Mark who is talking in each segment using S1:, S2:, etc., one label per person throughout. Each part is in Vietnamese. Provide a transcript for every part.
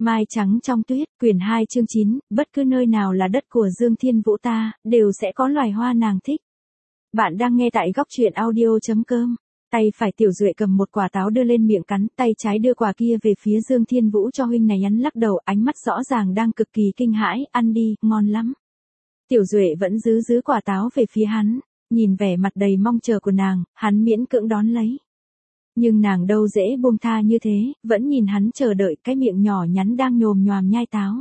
S1: Mai trắng trong tuyết, quyển 2 chương 9, bất cứ nơi nào là đất của Dương Thiên Vũ ta, đều sẽ có loài hoa nàng thích. Bạn đang nghe tại góc truyện audio.com. Tay phải Tiểu Duệ cầm một quả táo đưa lên miệng cắn, tay trái đưa quả kia về phía Dương Thiên Vũ cho huynh này, hắn lắc đầu, ánh mắt rõ ràng đang cực kỳ kinh hãi, ăn đi, ngon lắm. Tiểu Duệ vẫn giữ quả táo về phía hắn, nhìn vẻ mặt đầy mong chờ của nàng, hắn miễn cưỡng đón lấy. Nhưng nàng đâu dễ buông tha như thế, vẫn nhìn hắn chờ đợi, cái miệng nhỏ nhắn đang nhồm nhoàm nhai táo.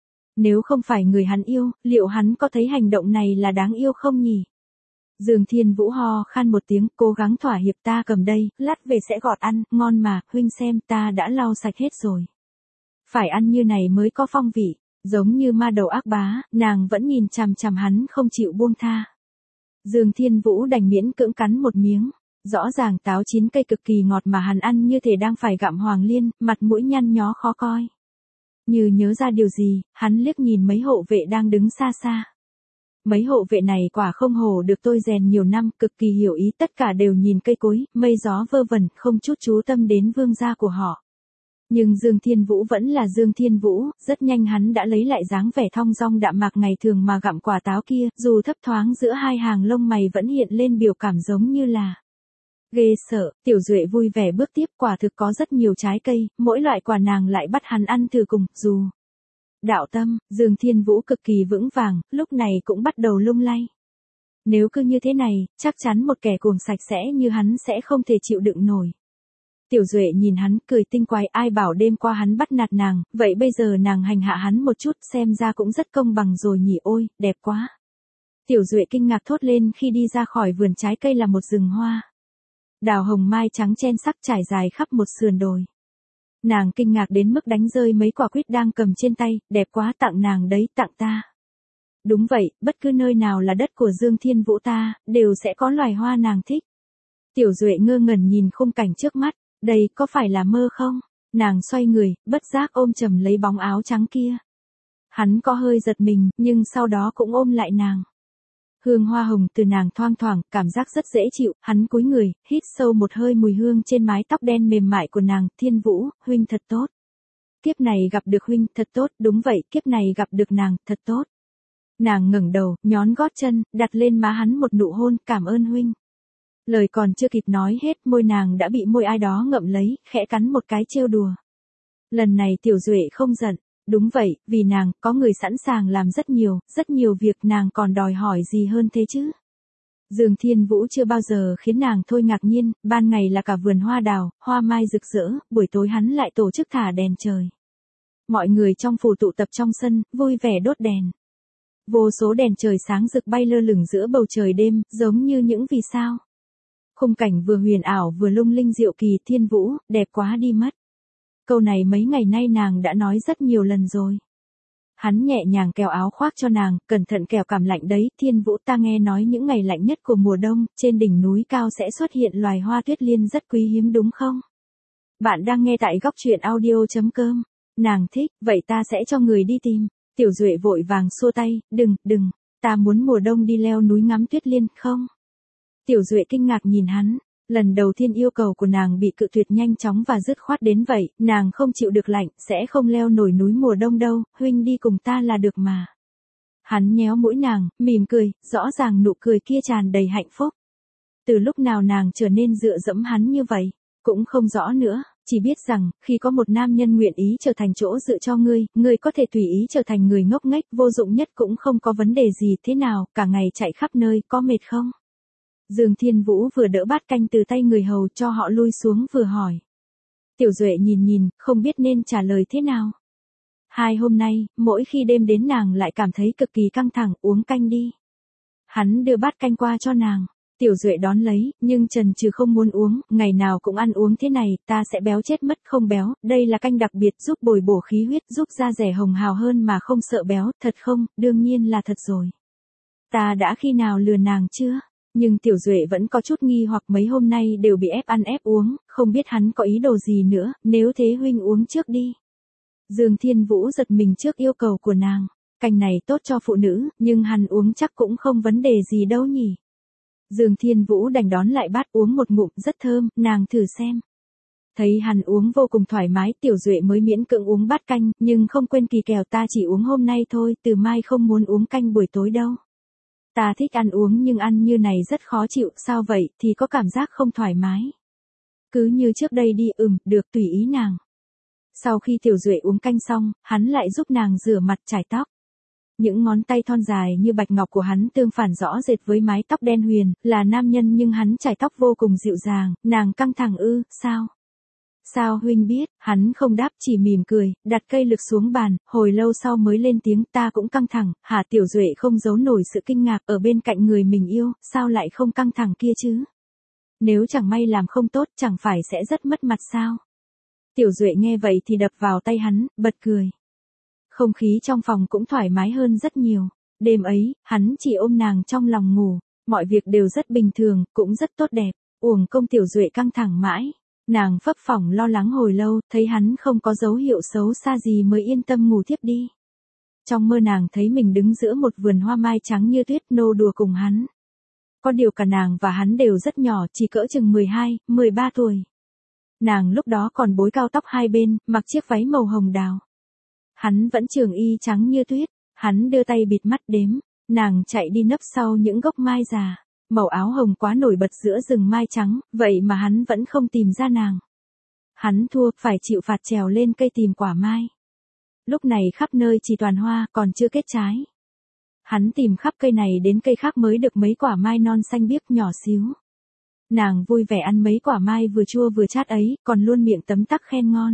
S1: Nếu không phải người hắn yêu, liệu hắn có thấy hành động này là đáng yêu không nhỉ? Dương Thiên Vũ ho khan một tiếng, cố gắng thỏa hiệp, ta cầm đây, lát về sẽ gọt ăn, ngon mà, huynh xem, ta đã lau sạch hết rồi. Phải ăn như này mới có phong vị, giống như ma đầu ác bá, nàng vẫn nhìn chằm chằm hắn không chịu buông tha. Dương Thiên Vũ đành miễn cưỡng cắn một miếng. Rõ ràng táo chín cây cực kỳ ngọt mà hắn ăn như thể đang phải gặm hoàng liên, mặt mũi nhăn nhó khó coi. Như nhớ ra điều gì, hắn liếc nhìn mấy hộ vệ đang đứng xa xa. Mấy hộ vệ này quả không hổ được tôi rèn nhiều năm, cực kỳ hiểu ý, tất cả đều nhìn cây cối, mây gió vơ vẩn, không chút chú tâm đến vương gia của họ. Nhưng Dương Thiên Vũ vẫn là Dương Thiên Vũ, rất nhanh hắn đã lấy lại dáng vẻ thong dong đạm mạc ngày thường mà gặm quả táo kia, dù thấp thoáng giữa hai hàng lông mày vẫn hiện lên biểu cảm giống như là ghê sợ. Tiểu Duệ vui vẻ bước tiếp, quả thực có rất nhiều trái cây, mỗi loại quả nàng lại bắt hắn ăn thử cùng, dù đạo tâm, Dương Thiên Vũ cực kỳ vững vàng, lúc này cũng bắt đầu lung lay. Nếu cứ như thế này, chắc chắn một kẻ cuồng sạch sẽ như hắn sẽ không thể chịu đựng nổi. Tiểu Duệ nhìn hắn, cười tinh quái, ai bảo đêm qua hắn bắt nạt nàng, vậy bây giờ nàng hành hạ hắn một chút, xem ra cũng rất công bằng rồi nhỉ, ôi, đẹp quá. Tiểu Duệ kinh ngạc thốt lên khi đi ra khỏi vườn trái cây là một rừng hoa. Đào hồng mai trắng chen sắc trải dài khắp một sườn đồi. Nàng kinh ngạc đến mức đánh rơi mấy quả quýt đang cầm trên tay, đẹp quá, tặng nàng đấy, tặng ta. Đúng vậy, bất cứ nơi nào là đất của Dương Thiên Vũ ta, đều sẽ có loài hoa nàng thích. Tiểu Duệ ngơ ngẩn nhìn khung cảnh trước mắt, đây có phải là mơ không? Nàng xoay người, bất giác ôm chầm lấy bóng áo trắng kia. Hắn có hơi giật mình, nhưng sau đó cũng ôm lại nàng. Hương hoa hồng từ nàng thoang thoảng, cảm giác rất dễ chịu, hắn cúi người, hít sâu một hơi mùi hương trên mái tóc đen mềm mại của nàng, Thiên Vũ, huynh thật tốt. Kiếp này gặp được huynh, thật tốt, đúng vậy, kiếp này gặp được nàng, thật tốt. Nàng ngẩng đầu, nhón gót chân, đặt lên má hắn một nụ hôn, cảm ơn huynh. Lời còn chưa kịp nói hết, môi nàng đã bị môi ai đó ngậm lấy, khẽ cắn một cái trêu đùa. Lần này Tiểu Duệ không giận. Đúng vậy, vì nàng, có người sẵn sàng làm rất nhiều việc, nàng còn đòi hỏi gì hơn thế chứ. Dương Thiên Vũ chưa bao giờ khiến nàng thôi ngạc nhiên, ban ngày là cả vườn hoa đào, hoa mai rực rỡ, buổi tối hắn lại tổ chức thả đèn trời. Mọi người trong phủ tụ tập trong sân, vui vẻ đốt đèn. Vô số đèn trời sáng rực bay lơ lửng giữa bầu trời đêm, giống như những vì sao. Khung cảnh vừa huyền ảo vừa lung linh diệu kỳ, Thiên Vũ, đẹp quá đi mất. Câu này mấy ngày nay nàng đã nói rất nhiều lần rồi. Hắn nhẹ nhàng kéo áo khoác cho nàng, cẩn thận kẻo cảm lạnh đấy, Thiên Vũ, ta nghe nói những ngày lạnh nhất của mùa đông, trên đỉnh núi cao sẽ xuất hiện loài hoa tuyết liên rất quý hiếm đúng không? Bạn đang nghe tại góc truyện audio.com. Nàng thích, vậy ta sẽ cho người đi tìm. Tiểu Duệ vội vàng xua tay, đừng, ta muốn mùa đông đi leo núi ngắm tuyết liên, không? Tiểu Duệ kinh ngạc nhìn hắn. Lần đầu tiên yêu cầu của nàng bị cự tuyệt nhanh chóng và dứt khoát đến vậy, nàng không chịu được lạnh, sẽ không leo nổi núi mùa đông đâu, huynh đi cùng ta là được mà. Hắn nhéo mũi nàng, mỉm cười, rõ ràng nụ cười kia tràn đầy hạnh phúc. Từ lúc nào nàng trở nên dựa dẫm hắn như vậy, cũng không rõ nữa, chỉ biết rằng, khi có một nam nhân nguyện ý trở thành chỗ dựa cho ngươi có thể tùy ý trở thành người ngốc nghếch, vô dụng nhất cũng không có vấn đề gì, thế nào, cả ngày chạy khắp nơi, có mệt không? Dương Thiên Vũ vừa đỡ bát canh từ tay người hầu cho họ lui xuống vừa hỏi. Tiểu Duệ nhìn, không biết nên trả lời thế nào. 2 hôm nay, mỗi khi đêm đến nàng lại cảm thấy cực kỳ căng thẳng, uống canh đi. Hắn đưa bát canh qua cho nàng. Tiểu Duệ đón lấy, nhưng chần chừ không muốn uống, ngày nào cũng ăn uống thế này, ta sẽ béo chết mất, không béo, đây là canh đặc biệt giúp bồi bổ khí huyết, giúp da dẻ hồng hào hơn mà không sợ béo, thật không, đương nhiên là thật rồi. Ta đã khi nào lừa nàng chưa? Nhưng Tiểu Duệ vẫn có chút nghi hoặc, mấy hôm nay đều bị ép ăn ép uống, không biết hắn có ý đồ gì nữa, nếu thế huynh uống trước đi. Dương Thiên Vũ giật mình trước yêu cầu của nàng, canh này tốt cho phụ nữ, nhưng hắn uống chắc cũng không vấn đề gì đâu nhỉ. Dương Thiên Vũ đành đón lại bát uống một ngụm, rất thơm, nàng thử xem. Thấy hắn uống vô cùng thoải mái, Tiểu Duệ mới miễn cưỡng uống bát canh, nhưng không quên kỳ kèo, ta chỉ uống hôm nay thôi, từ mai không muốn uống canh buổi tối đâu. Ta thích ăn uống nhưng ăn như này rất khó chịu, sao vậy, thì có cảm giác không thoải mái. Cứ như trước đây đi, được, tùy ý nàng. Sau khi Tiểu Duệ uống canh xong, hắn lại giúp nàng rửa mặt chải tóc. Những ngón tay thon dài như bạch ngọc của hắn tương phản rõ rệt với mái tóc đen huyền, là nam nhân nhưng hắn chải tóc vô cùng dịu dàng, nàng căng thẳng sao? Sao huynh biết, hắn không đáp chỉ mỉm cười, đặt cây lược xuống bàn, hồi lâu sau mới lên tiếng, ta cũng căng thẳng, hả? Tiểu Duệ không giấu nổi sự kinh ngạc, ở bên cạnh người mình yêu, sao lại không căng thẳng kia chứ? Nếu chẳng may làm không tốt chẳng phải sẽ rất mất mặt sao? Tiểu Duệ nghe vậy thì đập vào tay hắn, bật cười. Không khí trong phòng cũng thoải mái hơn rất nhiều. Đêm ấy, hắn chỉ ôm nàng trong lòng ngủ, mọi việc đều rất bình thường, cũng rất tốt đẹp, uổng công Tiểu Duệ căng thẳng mãi. Nàng phấp phỏng lo lắng hồi lâu, thấy hắn không có dấu hiệu xấu xa gì mới yên tâm ngủ tiếp đi. Trong mơ nàng thấy mình đứng giữa một vườn hoa mai trắng như tuyết nô đùa cùng hắn. Có điều cả nàng và hắn đều rất nhỏ, chỉ cỡ chừng 12, 13 tuổi. Nàng lúc đó còn bối cao tóc hai bên, mặc chiếc váy màu hồng đào. Hắn vẫn trường y trắng như tuyết, hắn đưa tay bịt mắt đếm, nàng chạy đi nấp sau những gốc mai già, màu áo hồng quá nổi bật giữa rừng mai trắng, vậy mà hắn vẫn không tìm ra nàng. Hắn thua, phải chịu phạt trèo lên cây tìm quả mai. Lúc này khắp nơi chỉ toàn hoa, còn chưa kết trái. Hắn tìm khắp cây này đến cây khác mới được mấy quả mai non xanh biếc nhỏ xíu. Nàng vui vẻ ăn mấy quả mai vừa chua vừa chát ấy, còn luôn miệng tấm tắc khen ngon.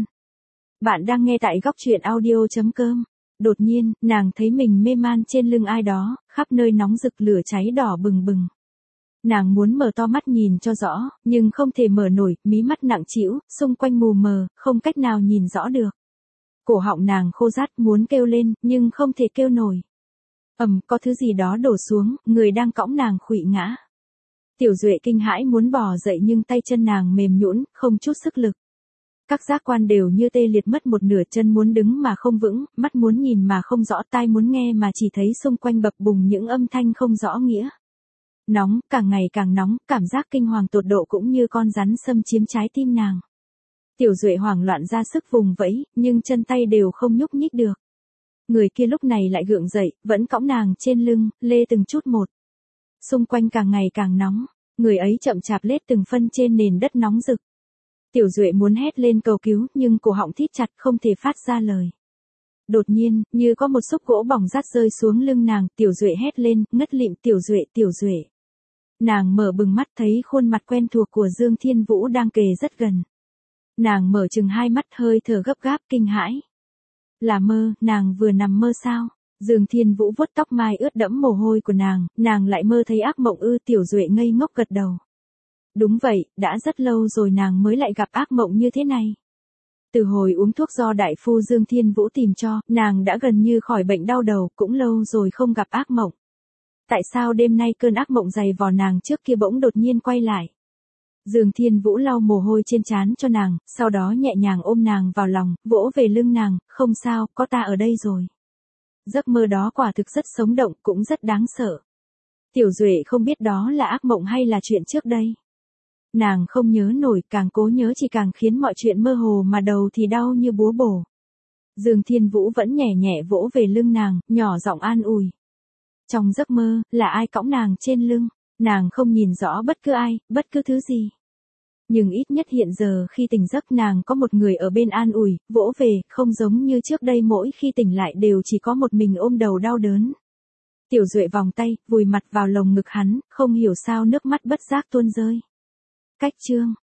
S1: Bạn đang nghe tại góc truyện audio.com. Đột nhiên, nàng thấy mình mê man trên lưng ai đó, khắp nơi nóng rực lửa cháy đỏ bừng bừng. Nàng muốn mở to mắt nhìn cho rõ, nhưng không thể mở nổi, mí mắt nặng trĩu, xung quanh mù mờ, không cách nào nhìn rõ được. Cổ họng nàng khô rát muốn kêu lên, nhưng không thể kêu nổi. Có thứ gì đó đổ xuống, người đang cõng nàng khuỵu ngã. Tiểu Duệ kinh hãi muốn bò dậy nhưng tay chân nàng mềm nhũn, không chút sức lực. Các giác quan đều như tê liệt mất một nửa, chân muốn đứng mà không vững, mắt muốn nhìn mà không rõ, tai muốn nghe mà chỉ thấy xung quanh bập bùng những âm thanh không rõ nghĩa. Nóng, càng ngày càng nóng, cảm giác kinh hoàng tột độ cũng như con rắn xâm chiếm trái tim nàng. Tiểu Duệ hoảng loạn ra sức vùng vẫy, nhưng chân tay đều không nhúc nhích được. Người kia lúc này lại gượng dậy, vẫn cõng nàng trên lưng, lê từng chút một. Xung quanh càng ngày càng nóng, người ấy chậm chạp lết từng phân trên nền đất nóng rực. Tiểu Duệ muốn hét lên cầu cứu, nhưng cổ họng thít chặt không thể phát ra lời. Đột nhiên, như có một xúc gỗ bỏng rát rơi xuống lưng nàng, Tiểu Duệ hét lên, ngất lịm, Tiểu Duệ, Tiểu Duệ. Nàng mở bừng mắt thấy khuôn mặt quen thuộc của Dương Thiên Vũ đang kề rất gần. Nàng mở chừng hai mắt, hơi thở gấp gáp kinh hãi. Là mơ, nàng vừa nằm mơ sao? Dương Thiên Vũ vuốt tóc mai ướt đẫm mồ hôi của nàng lại mơ thấy ác mộng Tiểu Duệ ngây ngốc gật đầu. Đúng vậy, đã rất lâu rồi nàng mới lại gặp ác mộng như thế này. Từ hồi uống thuốc do đại phu Dương Thiên Vũ tìm cho, nàng đã gần như khỏi bệnh đau đầu, cũng lâu rồi không gặp ác mộng. Tại sao đêm nay cơn ác mộng dày vò nàng trước kia bỗng đột nhiên quay lại? Dương Thiên Vũ lau mồ hôi trên trán cho nàng, sau đó nhẹ nhàng ôm nàng vào lòng, vỗ về lưng nàng, không sao, có ta ở đây rồi. Giấc mơ đó quả thực rất sống động, cũng rất đáng sợ. Tiểu Duệ không biết đó là ác mộng hay là chuyện trước đây. Nàng không nhớ nổi, càng cố nhớ chỉ càng khiến mọi chuyện mơ hồ mà đầu thì đau như búa bổ. Dương Thiên Vũ vẫn nhẹ nhẹ vỗ về lưng nàng, nhỏ giọng an ủi. Trong giấc mơ, là ai cõng nàng trên lưng, nàng không nhìn rõ bất cứ ai, bất cứ thứ gì. Nhưng ít nhất hiện giờ khi tỉnh giấc nàng có một người ở bên an ủi, vỗ về, không giống như trước đây mỗi khi tỉnh lại đều chỉ có một mình ôm đầu đau đớn. Tiểu Duệ vòng tay, vùi mặt vào lồng ngực hắn, không hiểu sao nước mắt bất giác tuôn rơi. Cách chương